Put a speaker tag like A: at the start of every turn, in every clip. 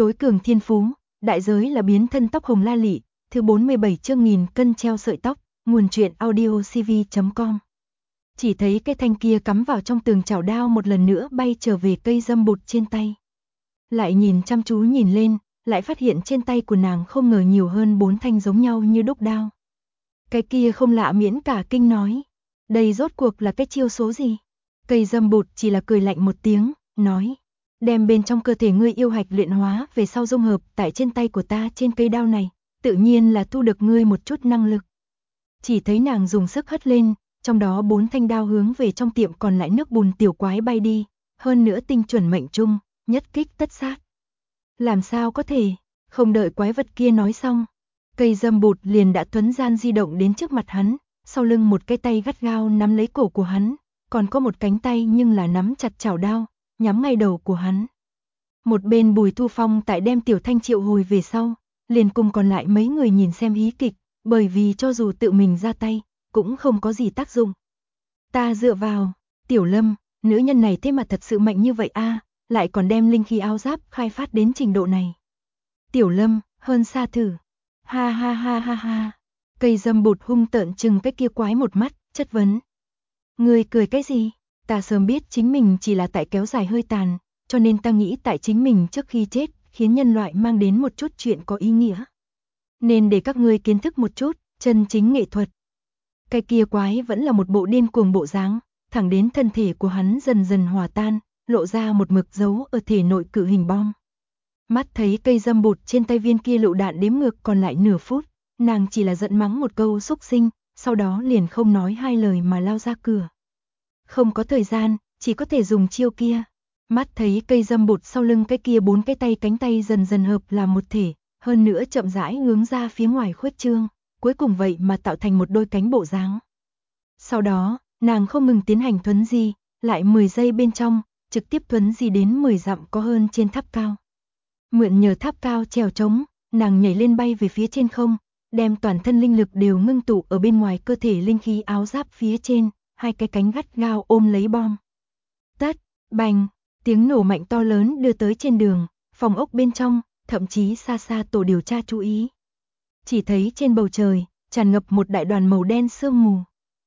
A: Tối cường thiên phú, đại giới là biến thân tóc hồng la lị, thứ 47 chương nghìn cân treo sợi tóc, nguồn truyện audio cv.com. Chỉ thấy cái thanh kia cắm vào trong tường chảo đao một lần nữa bay trở về cây dâm bụt trên tay. Lại nhìn chăm chú nhìn lên, lại phát hiện trên tay của nàng không ngờ nhiều hơn 4 thanh giống nhau như đúc đao. Cái kia không lạ miễn cả kinh nói, đây rốt cuộc là cái chiêu số gì? Cây dâm bụt chỉ là cười lạnh một tiếng, nói, đem bên trong cơ thể ngươi yêu hạch luyện hóa về sau dung hợp tại trên tay của ta trên cây đao này, tự nhiên là thu được ngươi một chút năng lực. Chỉ thấy nàng dùng sức hất lên, trong đó 4 thanh đao hướng về trong tiệm còn lại nước bùn tiểu quái bay đi, hơn nữa tinh chuẩn mệnh trung, nhất kích tất sát. Làm sao có thể, không đợi quái vật kia nói xong, cây dâm bụt liền đã thuấn gian di động đến trước mặt hắn, sau lưng một cái tay gắt gao nắm lấy cổ của hắn, còn có một cánh tay nhưng là nắm chặt chảo đao, nhắm ngay đầu của hắn. Một bên Bùi Thu Phong tại đem Tiểu Thanh triệu hồi về sau, liền cùng còn lại mấy người nhìn xem hí kịch, bởi vì cho dù tự mình ra tay, cũng không có gì tác dụng. Ta dựa vào, Tiểu Lâm, nữ nhân này thế mà thật sự mạnh như vậy a, lại còn đem linh khí áo giáp khai phát đến trình độ này. Tiểu Lâm, hơn xa thử. Ha ha ha ha ha. Cây dâm bụt hung tợn chừng cái kia quái một mắt, chất vấn. Ngươi cười cái gì? Ta sớm biết chính mình chỉ là tại kéo dài hơi tàn, cho nên ta nghĩ tại chính mình trước khi chết, khiến nhân loại mang đến một chút chuyện có ý nghĩa. Nên để các ngươi kiến thức một chút, chân chính nghệ thuật. Cái kia quái vẫn là một bộ điên cuồng bộ dáng, thẳng đến thân thể của hắn dần dần hòa tan, lộ ra một mực dấu ở thể nội cự hình bom. Mắt thấy cây dâm bụt trên tay viên kia lựu đạn đếm ngược còn lại nửa phút, nàng chỉ là giận mắng một câu xúc sinh, sau đó liền không nói hai lời mà lao ra cửa. Không có thời gian, chỉ có thể dùng chiêu kia. Mắt thấy cây dâm bụt sau lưng cái kia 4 cái tay cánh tay dần dần hợp làm một thể, hơn nữa chậm rãi hướng ra phía ngoài khuếch trương, cuối cùng vậy mà tạo thành một đôi cánh bộ dáng. Sau đó, nàng không ngừng tiến hành thuấn di, lại 10 giây bên trong, trực tiếp thuấn di đến 10 dặm có hơn trên tháp cao. Mượn nhờ tháp cao trèo trống, nàng nhảy lên bay về phía trên không, đem toàn thân linh lực đều ngưng tụ ở bên ngoài cơ thể linh khí áo giáp phía trên, hai cái cánh gắt gao ôm lấy bom. Tất, bành, tiếng nổ mạnh to lớn đưa tới trên đường, phòng ốc bên trong, thậm chí xa xa tổ điều tra chú ý. Chỉ thấy trên bầu trời, tràn ngập một đại đoàn màu đen sương mù.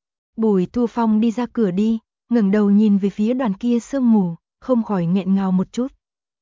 A: Bùi Thu Phong đi ra cửa đi, ngẩng đầu nhìn về phía đoàn kia sương mù, không khỏi nghẹn ngào một chút.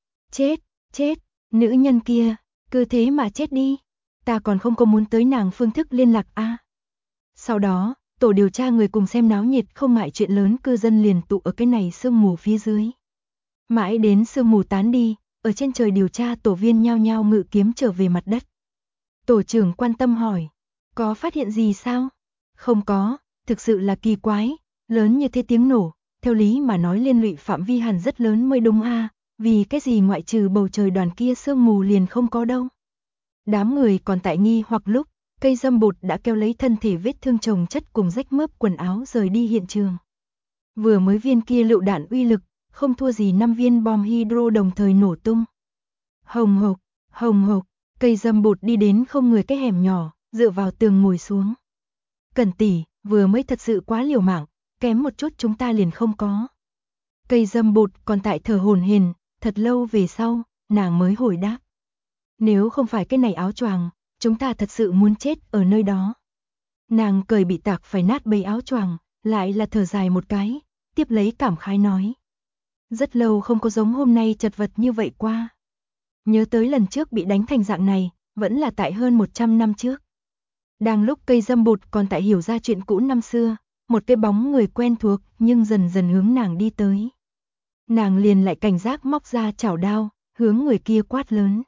A: Chết, nữ nhân kia, cứ thế mà chết đi. Ta còn không có muốn tới nàng phương thức liên lạc a. Sau đó, tổ điều tra người cùng xem náo nhiệt không ngại chuyện lớn cư dân liền tụ ở cái này sương mù phía dưới. Mãi đến sương mù tán đi, ở trên trời điều tra tổ viên nhao nhao ngự kiếm trở về mặt đất. Tổ trưởng quan tâm hỏi, có phát hiện gì sao? Không có, thực sự là kỳ quái, lớn như thế tiếng nổ, theo lý mà nói liên lụy phạm vi hẳn rất lớn mới đúng a, vì cái gì ngoại trừ bầu trời đoàn kia sương mù liền không có đâu. Đám người còn tại nghi hoặc lúc, cây dâm bụt đã kéo lấy thân thể vết thương chồng chất cùng rách mướp quần áo rời đi hiện trường. Vừa mới viên kia lựu đạn uy lực, không thua gì 5 viên bom hydro đồng thời nổ tung. Hồng hộc, cây dâm bụt đi đến không người cái hẻm nhỏ, dựa vào tường ngồi xuống. Cẩn tỷ, vừa mới thật sự quá liều mạng, kém một chút chúng ta liền không có. Cây dâm bụt còn tại thở hổn hển, thật lâu về sau, nàng mới hồi đáp. Nếu không phải cái này áo choàng, chúng ta thật sự muốn chết ở nơi đó. Nàng cười bị tạc phải nát bấy áo choàng, lại là thở dài một cái, tiếp lấy cảm khái nói. Rất lâu không có giống hôm nay chật vật như vậy qua. Nhớ tới lần trước bị đánh thành dạng này, vẫn là tại hơn 100 năm trước. Đang lúc cây dâm bụt còn tại hiểu ra chuyện cũ năm xưa, một cái bóng người quen thuộc nhưng dần dần hướng nàng đi tới. Nàng liền lại cảnh giác móc ra chảo đao, hướng người kia quát lớn.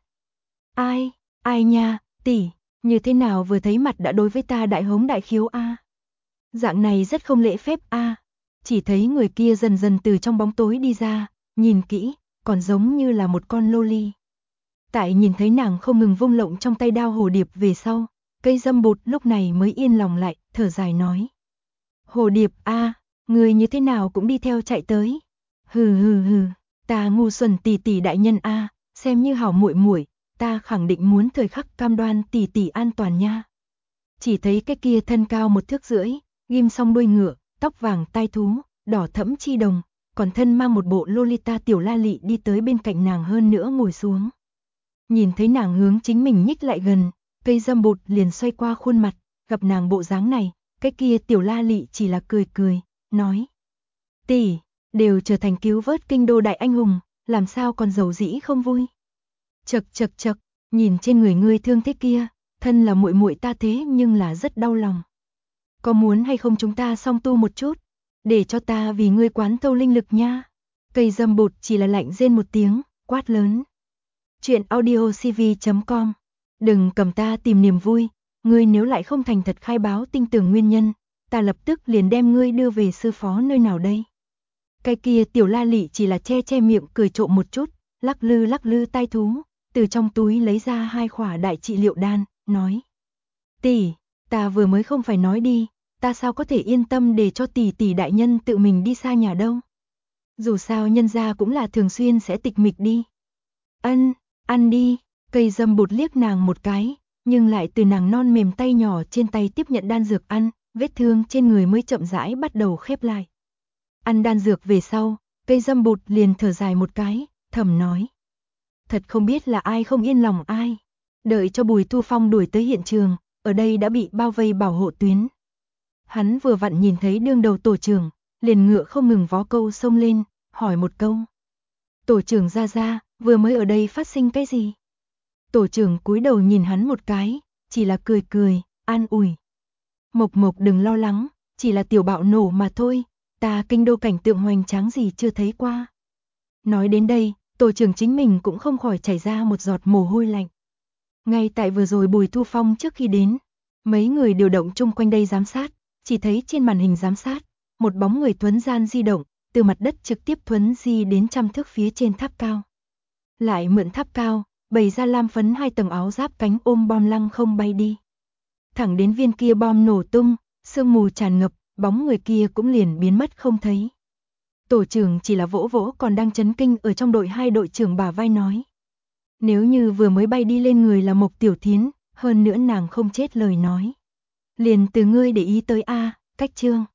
A: Ai nha, tỷ, như thế nào vừa thấy mặt đã đối với ta đại hống đại khiếu a? Dạng này rất không lễ phép a. Chỉ thấy người kia dần dần từ trong bóng tối đi ra, nhìn kỹ, còn giống như là một con loli. Tại nhìn thấy nàng không ngừng vung lộng trong tay đao hồ điệp về sau, cây dâm bụt lúc này mới yên lòng lại, thở dài nói. Hồ điệp a, người như thế nào cũng đi theo chạy tới. Hừ, ta ngu xuẩn tỷ tỷ đại nhân a, xem như hảo muội muội, ta khẳng định muốn thời khắc cam đoan tỷ tỷ an toàn nha. Chỉ thấy cái kia thân cao 1 thước rưỡi, ghim song đuôi ngựa, tóc vàng tai thú, đỏ thẫm chi đồng, còn thân mang một bộ Lolita tiểu la lị đi tới bên cạnh nàng hơn nữa ngồi xuống. Nhìn thấy nàng hướng chính mình nhích lại gần, cây dâm bụt liền xoay qua khuôn mặt, gặp nàng bộ dáng này, cái kia tiểu La Lị chỉ là cười cười, nói: "Tỷ, đều trở thành cứu vớt kinh đô đại anh hùng, làm sao còn giàu dĩ không vui?" Chậc chậc chậc, nhìn trên người ngươi thương thế kia, thân là muội muội ta thế nhưng là rất đau lòng. Có muốn hay không chúng ta song tu một chút, để cho ta vì ngươi quán thâu linh lực nha. Cây dâm bụt chỉ là lạnh rên một tiếng, quát lớn. Chuyện audiocv.com. Đừng cầm ta tìm niềm vui, ngươi nếu lại không thành thật khai báo tinh tường nguyên nhân, ta lập tức liền đem ngươi đưa về sư phó nơi nào đây. Cái kia tiểu La Lị chỉ là che che miệng cười trộm một chút, lắc lư tai thú, từ trong túi lấy ra 2 khỏa đại trị liệu đan, nói: "Tỷ, ta vừa mới không phải nói đi, ta sao có thể yên tâm để cho tỷ tỷ đại nhân tự mình đi xa nhà đâu. Dù sao nhân gia cũng là thường xuyên sẽ tịch mịch đi." "Ân, ăn đi." Cây dâm bụt liếc nàng một cái, nhưng lại từ nàng non mềm tay nhỏ trên tay tiếp nhận đan dược ăn, vết thương trên người mới chậm rãi bắt đầu khép lại. Ăn đan dược về sau, cây dâm bụt liền thở dài một cái, thầm nói: "Thật không biết là ai không yên lòng ai." Đợi cho Bùi Thu Phong đuổi tới hiện trường, ở đây đã bị bao vây bảo hộ tuyến. Hắn vừa vặn nhìn thấy đương đầu tổ trưởng, liền ngựa không ngừng vó câu xông lên, hỏi một câu: "Tổ trưởng ra, vừa mới ở đây phát sinh cái gì?" Tổ trưởng cúi đầu nhìn hắn một cái, chỉ là cười, an ủi: "Mộc Mộc đừng lo lắng, chỉ là tiểu bạo nổ mà thôi, ta kinh đô cảnh tượng hoành tráng gì chưa thấy qua." Nói đến đây, tổ trưởng chính mình cũng không khỏi chảy ra một giọt mồ hôi lạnh. Ngay tại vừa rồi Bùi Thu Phong trước khi đến, mấy người điều động chung quanh đây giám sát, chỉ thấy trên màn hình giám sát, một bóng người thuấn gian di động, từ mặt đất trực tiếp thuấn di đến 100 thước phía trên tháp cao. Lại mượn tháp cao, bày ra lam phấn 2 tầng áo giáp cánh ôm bom lăng không bay đi. Thẳng đến viên kia bom nổ tung, sương mù tràn ngập, bóng người kia cũng liền biến mất không thấy. Tổ trưởng chỉ là vỗ vỗ còn đang chấn kinh ở trong đội 2 đội trưởng bả vai nói: "Nếu như vừa mới bay đi lên người là Mộc Tiểu Thiến, hơn nữa nàng không chết lời nói, liền từ ngươi để ý tới a." Cách chương